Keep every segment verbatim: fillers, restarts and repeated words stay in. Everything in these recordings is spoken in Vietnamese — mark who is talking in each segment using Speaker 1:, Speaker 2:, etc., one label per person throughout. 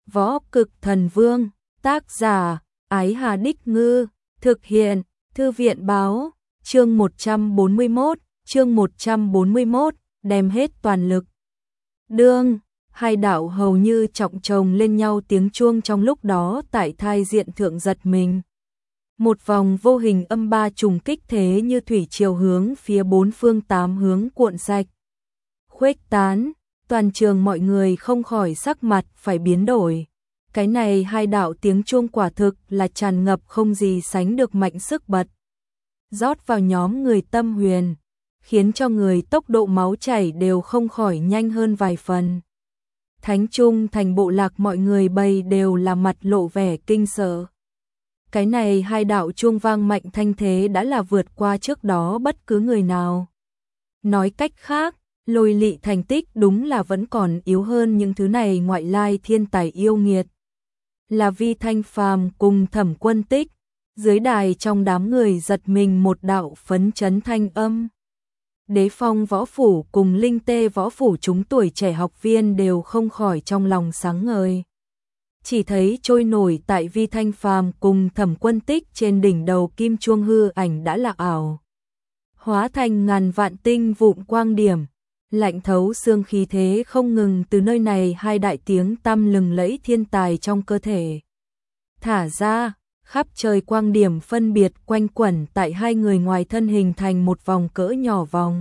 Speaker 1: Võ Cực Thần Vương, tác giả, Ái Hà Đích Ngư, thực hiện, Thư viện Báo, chương một trăm bốn mươi mốt, chương một trăm bốn mươi mốt, đem hết toàn lực. Đương, hai đạo hầu như trọng chồng lên nhau tiếng chuông trong lúc đó tại thai diện thượng giật mình. Một vòng vô hình âm ba trùng kích thế như thủy triều hướng phía bốn phương tám hướng cuộn sạch. Khuếch tán, toàn trường mọi người không khỏi sắc mặt phải biến đổi. Cái này hai đạo tiếng chuông quả thực là tràn ngập không gì sánh được mạnh sức bật. Rót vào nhóm người tâm huyền, khiến cho người tốc độ máu chảy đều không khỏi nhanh hơn vài phần. Thánh Trung thành bộ lạc mọi người bầy đều là mặt lộ vẻ kinh sợ. Cái này hai đạo chuông vang mạnh thanh thế đã là vượt qua trước đó bất cứ người nào. Nói cách khác, Lôi Lị thành tích đúng là vẫn còn yếu hơn những thứ này ngoại lai thiên tài yêu nghiệt. Là Vi Thanh Phàm cùng Thẩm Quân Tích, dưới đài trong đám người giật mình một đạo phấn chấn thanh âm. Đế Phong võ phủ cùng Linh Tê võ phủ chúng tuổi trẻ học viên đều không khỏi trong lòng sáng ngời. Chỉ thấy trôi nổi tại Vi Thanh Phàm cùng Thẩm Quân Tích trên đỉnh đầu kim chuông hư ảnh đã là ảo. Hóa thành ngàn vạn tinh vụn quang điểm, lạnh thấu xương khí thế không ngừng từ nơi này hai đại tiếng tăm lừng lẫy thiên tài trong cơ thể. Thả ra, khắp trời quang điểm phân biệt quanh quẩn tại hai người ngoài thân hình thành một vòng cỡ nhỏ vòng.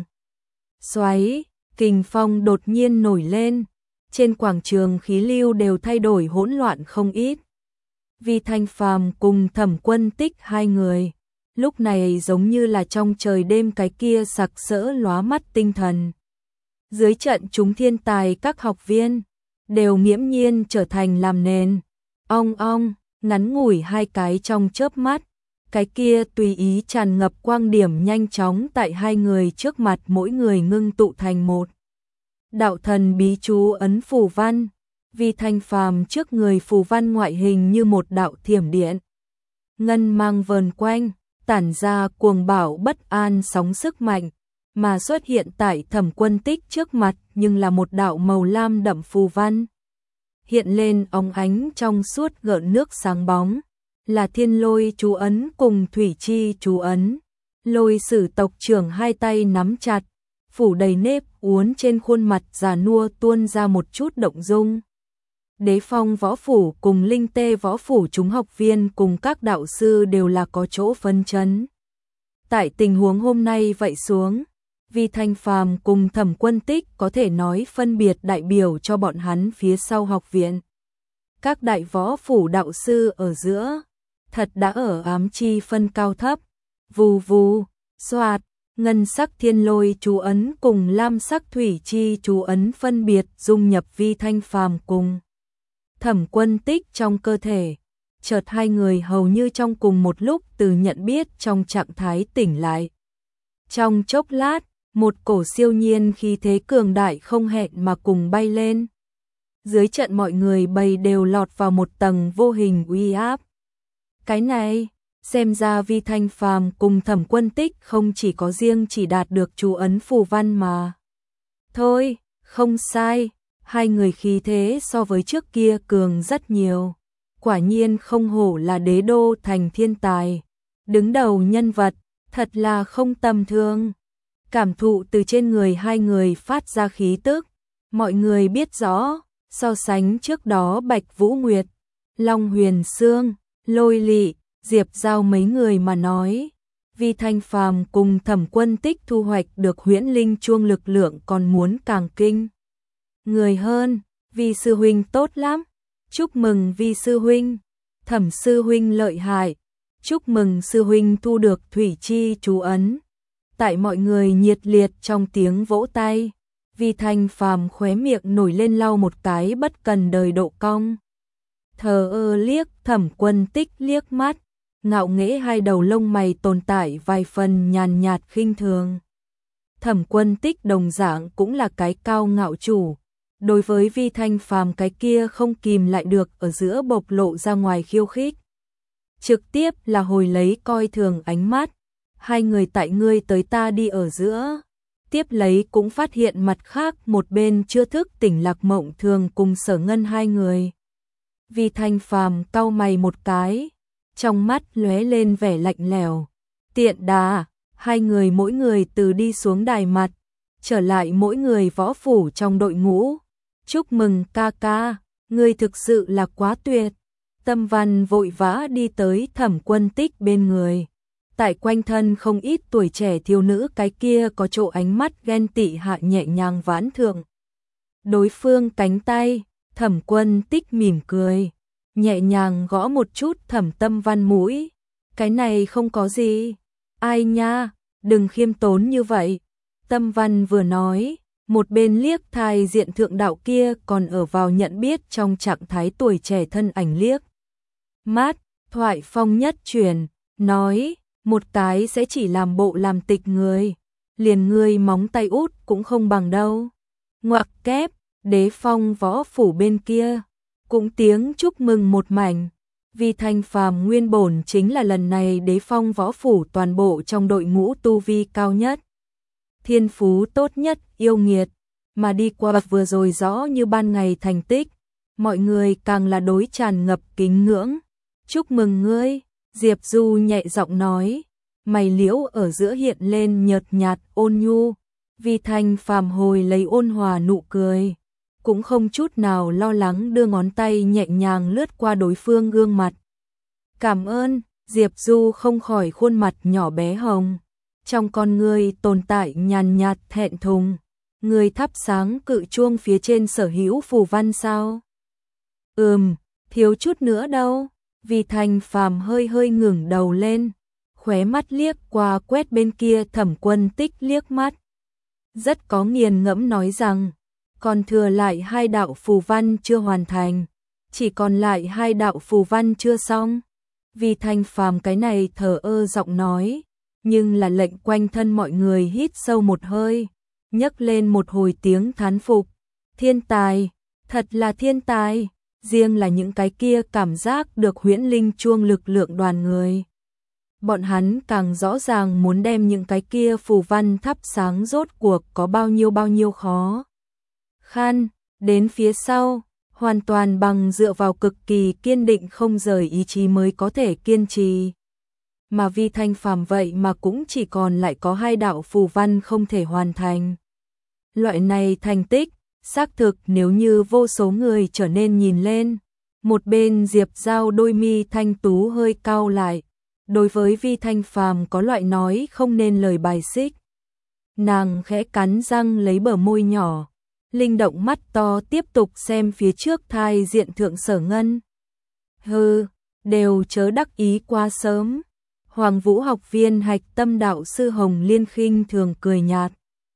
Speaker 1: Xoáy, kình phong đột nhiên nổi lên, trên quảng trường khí lưu đều thay đổi hỗn loạn không ít. Vi Thanh Phàm cùng Thẩm Quân Tích hai người, lúc này giống như là trong trời đêm cái kia sặc sỡ lóa mắt tinh thần. Dưới trận chúng thiên tài các học viên, đều nghiễm nhiên trở thành làm nền. Ong ong, ngắn ngủi hai cái trong chớp mắt, cái kia tùy ý tràn ngập quang điểm nhanh chóng tại hai người trước mặt mỗi người ngưng tụ thành một. Đạo thần bí chú ấn phù văn, Vi Thanh Phàm trước người phù văn ngoại hình như một đạo thiểm điện. Ngân mang vờn quanh, tản ra cuồng bạo bất an sóng sức mạnh, mà xuất hiện tại Thẩm Quân Tích trước mặt nhưng là một đạo màu lam đậm phù văn. Hiện lên óng ánh trong suốt gợn nước sáng bóng, là thiên lôi chú ấn cùng thủy chi chú ấn. Lôi sử tộc trưởng hai tay nắm chặt, phủ đầy nếp uốn trên khuôn mặt già nua tuôn ra một chút động dung. Đế Phong võ phủ cùng Linh Tê võ phủ chúng học viên cùng các đạo sư đều là có chỗ phân chấn. Tại tình huống hôm nay vậy xuống, Vi Thanh Phàm cùng Thẩm Quân Tích có thể nói phân biệt đại biểu cho bọn hắn phía sau học viện. Các đại võ phủ đạo sư ở giữa, thật đã ở ám chi phân cao thấp. Vù vù, xoạt, ngân sắc thiên lôi chú ấn cùng lam sắc thủy chi chú ấn phân biệt dung nhập Vi Thanh Phàm cùng Thẩm Quân Tích trong cơ thể. Chợt hai người hầu như trong cùng một lúc từ nhận biết trong trạng thái tỉnh lại. Trong chốc lát, một cổ siêu nhiên khí thế cường đại không hẹn mà cùng bay lên. Dưới trận mọi người bầy đều lọt vào một tầng vô hình uy áp. Cái này, xem ra Vi Thanh Phàm cùng Thẩm Quân Tích không chỉ có riêng chỉ đạt được chú ấn phù văn mà. Thôi, không sai, hai người khí thế so với trước kia cường rất nhiều. Quả nhiên không hổ là đế đô thành thiên tài. Đứng đầu nhân vật, thật là không tầm thường. Cảm thụ từ trên người hai người phát ra khí tức, mọi người biết rõ, so sánh trước đó Bạch Vũ Nguyệt, Long Huyền Sương, Lôi Lị, Diệp Giao mấy người mà nói, Vi Thanh Phàm cùng Thẩm Quân Tích thu hoạch được huyễn linh chuông lực lượng còn muốn càng kinh người hơn. Vi sư huynh tốt lắm, chúc mừng Vi sư huynh. Thẩm sư huynh lợi hại, chúc mừng sư huynh thu được thủy chi chú ấn. Tại mọi người nhiệt liệt trong tiếng vỗ tay, Vi Thanh Phàm khóe miệng nổi lên lau một cái bất cần đời độ cong. Thờ ơ liếc Thẩm Quân Tích liếc mắt, ngạo nghễ hai đầu lông mày tồn tại vài phần nhàn nhạt khinh thường. Thẩm Quân Tích đồng dạng cũng là cái cao ngạo chủ, đối với Vi Thanh Phàm cái kia không kìm lại được ở giữa bộc lộ ra ngoài khiêu khích. Trực tiếp là hồi lấy coi thường ánh mắt. Hai người tại ngươi tới ta đi ở giữa, tiếp lấy cũng phát hiện mặt khác một bên chưa thức tỉnh Lạc Mộng Thường cùng Sở Ngân hai người. Vi Thanh Phàm cau mày một cái, trong mắt lóe lên vẻ lạnh lẽo. Tiện đà, hai người mỗi người từ đi xuống đài mặt, trở lại mỗi người võ phủ trong đội ngũ. Chúc mừng ca ca, ngươi thực sự là quá tuyệt. Tâm Văn vội vã đi tới Thẩm Quân Tích bên người. Tại quanh thân không ít tuổi trẻ thiếu nữ, cái kia có chỗ ánh mắt ghen tị hạ nhẹ nhàng vãn thượng đối phương cánh tay. Thẩm Quân Tích mỉm cười, nhẹ nhàng gõ một chút Thẩm Tâm Văn mũi. Cái này không có gì. Ai nha, đừng khiêm tốn như vậy. Tâm Văn vừa nói, một bên liếc thai diện thượng đạo kia còn ở vào nhận biết trong trạng thái tuổi trẻ thân ảnh liếc. Mát, thoại phong nhất truyền, nói, một cái sẽ chỉ làm bộ làm tịch người, liền ngươi móng tay út cũng không bằng đâu. Ngoặc kép, Đế Phong võ phủ bên kia, cũng tiếng chúc mừng một mảnh. Vi Thanh Phàm nguyên bổn chính là lần này Đế Phong võ phủ toàn bộ trong đội ngũ tu vi cao nhất, thiên phú tốt nhất, yêu nghiệt, mà đi qua vừa rồi rõ như ban ngày thành tích, mọi người càng là đối tràn ngập kính ngưỡng. Chúc mừng ngươi, Diệp Du nhẹ giọng nói, mày liễu ở giữa hiện lên nhợt nhạt ôn nhu. Vi Thanh Phàm hồi lấy ôn hòa nụ cười, cũng không chút nào lo lắng đưa ngón tay nhẹ nhàng lướt qua đối phương gương mặt. Cảm ơn. Diệp Du không khỏi khuôn mặt nhỏ bé hồng, trong con ngươi tồn tại nhàn nhạt thẹn thùng. Người thắp sáng cự chuông phía trên sở hữu phù văn sao? Ừm, thiếu chút nữa đâu. Vi Thanh Phàm hơi hơi ngẩng đầu lên, khóe mắt liếc qua quét bên kia Thẩm Quân Tích liếc mắt, rất có nghiền ngẫm nói rằng, còn thừa lại hai đạo phù văn chưa hoàn thành, chỉ còn lại hai đạo phù văn chưa xong. Vi Thanh Phàm cái này thờ ơ giọng nói, nhưng là lệnh quanh thân mọi người hít sâu một hơi, nhấc lên một hồi tiếng thán phục. Thiên tài, thật là thiên tài, riêng là những cái kia cảm giác được huyễn linh chuông lực lượng đoàn người. Bọn hắn càng rõ ràng muốn đem những cái kia phù văn thắp sáng rốt cuộc có bao nhiêu bao nhiêu khó khăn, đến phía sau, hoàn toàn bằng dựa vào cực kỳ kiên định không rời ý chí mới có thể kiên trì. Mà Vi Thanh Phàm vậy mà cũng chỉ còn lại có hai đạo phù văn không thể hoàn thành. Loại này thành tích, xác thực nếu như vô số người trở nên nhìn lên. Một bên Diệp Giao đôi mi thanh tú hơi cau lại, đối với Vi Thanh Phàm có loại nói không nên lời bài xích. Nàng khẽ cắn răng lấy bờ môi nhỏ, linh động mắt to tiếp tục xem phía trước thai diện thượng Sở Ngân. Hừ, đều chớ đắc ý quá sớm. Hoàng Vũ học viên hạch tâm đạo sư Hồng Liên khinh thường cười nhạt,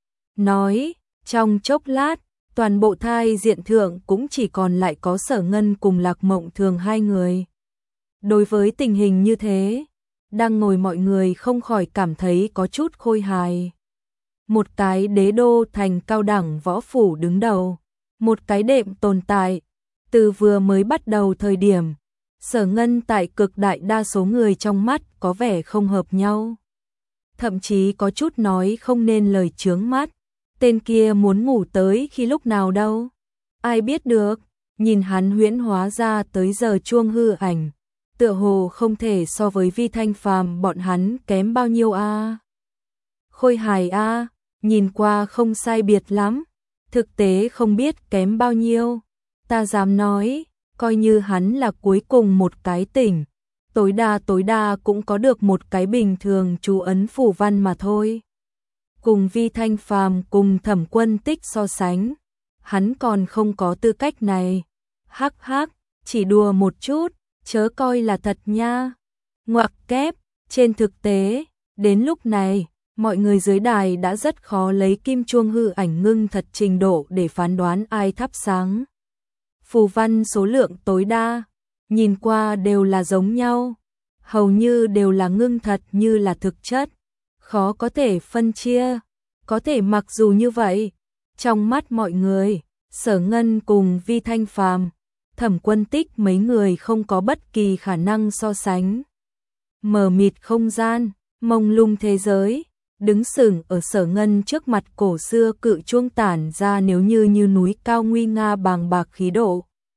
Speaker 1: nói, trong chốc lát, toàn bộ thai diện thượng cũng chỉ còn lại có Sở Ngân cùng Lạc Mộng Thường hai người. Đối với tình hình như thế, đang ngồi mọi người không khỏi cảm thấy có chút khôi hài. Một cái đế đô thành cao đẳng võ phủ đứng đầu, một cái đệm tồn tại, từ vừa mới bắt đầu thời điểm, Sở Ngân tại cực đại đa số người trong mắt có vẻ không hợp nhau. Thậm chí có chút nói không nên lời chướng mắt, tên kia muốn ngủ tới khi lúc nào đâu. Ai biết được, nhìn hắn huyễn hóa ra tới giờ chuông hư ảnh, tựa hồ không thể so với Vi Thanh Phàm bọn hắn kém bao nhiêu a. À. Khôi hài a, à, nhìn qua không sai biệt lắm, thực tế không biết kém bao nhiêu. Ta dám nói, coi như hắn là cuối cùng một cái tỉnh, tối đa tối đa cũng có được một cái bình thường chú ấn phù văn mà thôi. Cùng Vi Thanh Phàm cùng Thẩm Quân Tích so sánh, hắn còn không có tư cách này. Hắc hắc, chỉ đùa một chút, chớ coi là thật nha. Ngoặc kép, trên thực tế, đến lúc này, mọi người dưới đài đã rất khó lấy kim chuông hư ảnh ngưng thật trình độ để phán đoán ai thắp sáng. Phù văn số lượng tối đa, nhìn qua đều là giống nhau, hầu như đều là ngưng thật như là thực chất, khó có thể phân chia. Có thể mặc dù như vậy, trong mắt mọi người, Sở Ngân cùng Vi Thanh Phàm, Thẩm Quân Tích mấy người không có bất kỳ khả năng so sánh. Mờ mịt không gian, mông lung thế giới, đứng sừng ở Sở Ngân trước mặt cổ xưa cự chuông tản ra nếu như như núi cao nguy nga bàng bạc khí độ.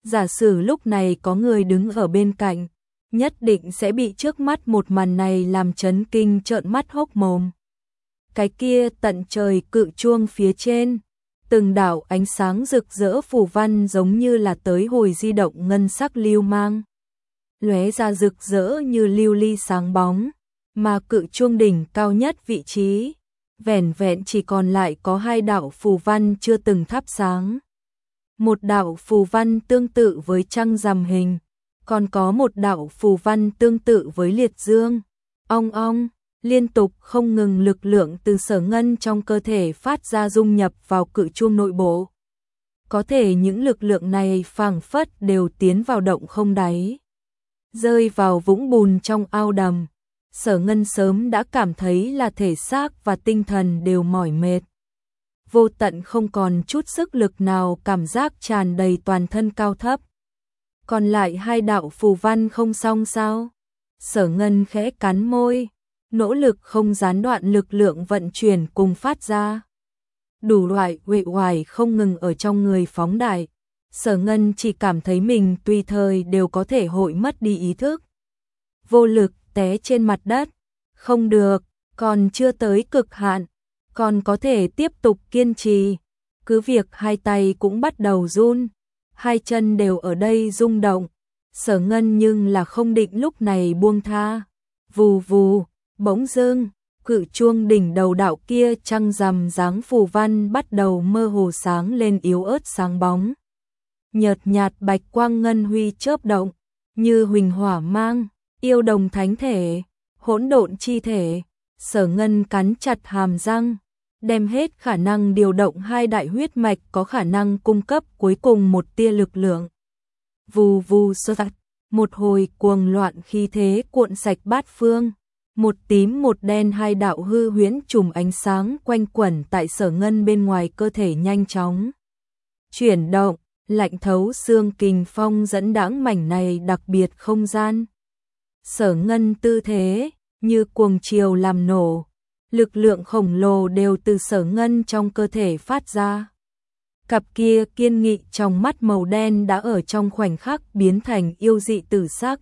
Speaker 1: Giả sử lúc này có người đứng ở bên cạnh, nhất định sẽ bị trước mắt một màn này làm chấn kinh trợn mắt hốc mồm. Cái kia tận trời cự chuông phía trên, từng đạo ánh sáng rực rỡ phù văn giống như là tới hồi di động ngân sắc lưu mang, lóe ra rực rỡ như lưu ly sáng bóng, mà cự chuông đỉnh cao nhất vị trí, vẻn vẹn chỉ còn lại có hai đạo phù văn chưa từng thắp sáng. Một đạo phù văn tương tự với trăng rằm hình, còn có một đạo phù văn tương tự với liệt dương. Ong ong, liên tục không ngừng lực lượng từ Sở Ngân trong cơ thể phát ra dung nhập vào cự chuông nội bộ. Có thể những lực lượng này phảng phất đều tiến vào động không đáy, rơi vào vũng bùn trong ao đầm. Sở Ngân sớm đã cảm thấy là thể xác và tinh thần đều mỏi mệt, vô tận không còn chút sức lực nào, cảm giác tràn đầy toàn thân cao thấp. Còn lại hai đạo phù văn không xong sao? Sở Ngân khẽ cắn môi, nỗ lực không gián đoạn lực lượng vận chuyển cùng phát ra. Đủ loại uể oải không ngừng ở trong người phóng đại. Sở Ngân chỉ cảm thấy mình tùy thời đều có thể hội mất đi ý thức, vô lực té trên mặt đất. Không được, còn chưa tới cực hạn, còn có thể tiếp tục kiên trì. Cứ việc hai tay cũng bắt đầu run, hai chân đều ở đây rung động. Sở Ngân nhưng là không định lúc này buông tha. Vù vù, bỗng dưng, cự chuông đỉnh đầu đạo kia trăng rằm dáng phù văn bắt đầu mơ hồ sáng lên yếu ớt sáng bóng. Nhợt nhạt bạch quang ngân huy chớp động, như huỳnh hỏa mang, yêu đồng thánh thể, hỗn độn chi thể. Sở Ngân cắn chặt hàm răng, đem hết khả năng điều động hai đại huyết mạch có khả năng cung cấp cuối cùng một tia lực lượng. Vù vù sơ tạch, một hồi cuồng loạn khí thế cuộn sạch bát phương. Một tím một đen hai đạo hư huyễn chùm ánh sáng quanh quẩn tại Sở Ngân bên ngoài cơ thể nhanh chóng chuyển động, lạnh thấu xương kình phong dẫn đãng mảnh này đặc biệt không gian. Sở Ngân tư thế như cuồng chiều làm nổ, lực lượng khổng lồ đều từ Sở Ngân trong cơ thể phát ra. Cặp kia kiên nghị trong mắt màu đen đã ở trong khoảnh khắc biến thành yêu dị tử sắc.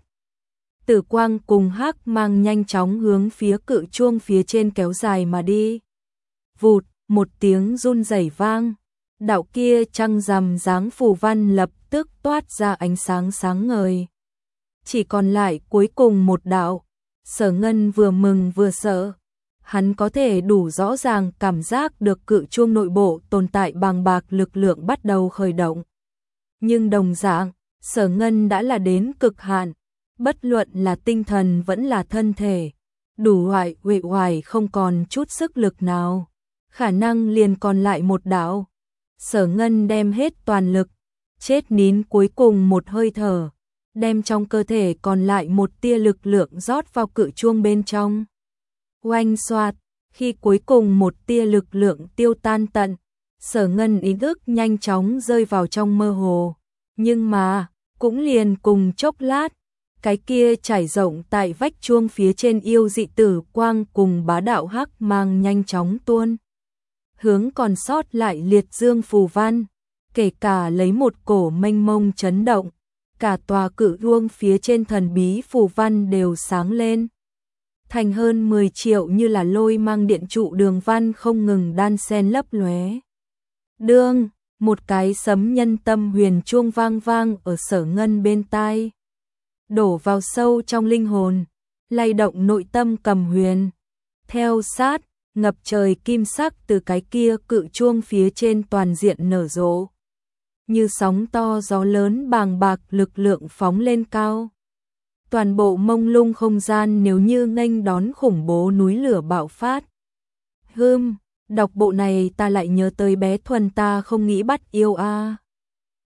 Speaker 1: Tử quang cùng hắc mang nhanh chóng hướng phía cự chuông phía trên kéo dài mà đi. Vụt, một tiếng run rẩy vang, đạo kia trăng rằm dáng phù văn lập tức toát ra ánh sáng sáng ngời. Chỉ còn lại cuối cùng một đạo. Sở Ngân vừa mừng vừa sợ. Hắn có thể đủ rõ ràng cảm giác được cự chuông nội bộ tồn tại bàng bạc lực lượng bắt đầu khởi động. Nhưng đồng dạng, Sở Ngân đã là đến cực hạn, bất luận là tinh thần vẫn là thân thể, đủ loại uể oải không còn chút sức lực nào, khả năng liền còn lại một đạo. Sở Ngân đem hết toàn lực, chết nín cuối cùng một hơi thở, đem trong cơ thể còn lại một tia lực lượng rót vào cự chuông bên trong. Oanh xoạt, khi cuối cùng một tia lực lượng tiêu tan tận, Sở Ngân ý thức nhanh chóng rơi vào trong mơ hồ. Nhưng mà, cũng liền cùng chốc lát, cái kia trải rộng tại vách chuông phía trên yêu dị tử quang cùng bá đạo hắc mang nhanh chóng tuôn hướng còn sót lại liệt dương phù văn, kể cả lấy một cổ mênh mông chấn động, cả tòa cự chuông phía trên thần bí phù văn đều sáng lên, thành hơn mười triệu như là lôi mang điện trụ đường văn không ngừng đan xen lấp lóe. Đương, một cái sấm nhân tâm huyền chuông vang vang ở Sở Ngân bên tai, đổ vào sâu trong linh hồn, lay động nội tâm cầm huyền. Theo sát, ngập trời kim sắc từ cái kia cự chuông phía trên toàn diện nở rộ, như sóng to gió lớn bàng bạc lực lượng phóng lên cao. Toàn bộ mông lung không gian nếu như nghênh đón khủng bố núi lửa bạo phát. Hừm, đọc bộ này ta lại nhớ tới bé Thuần ta không nghĩ bắt yêu a. À.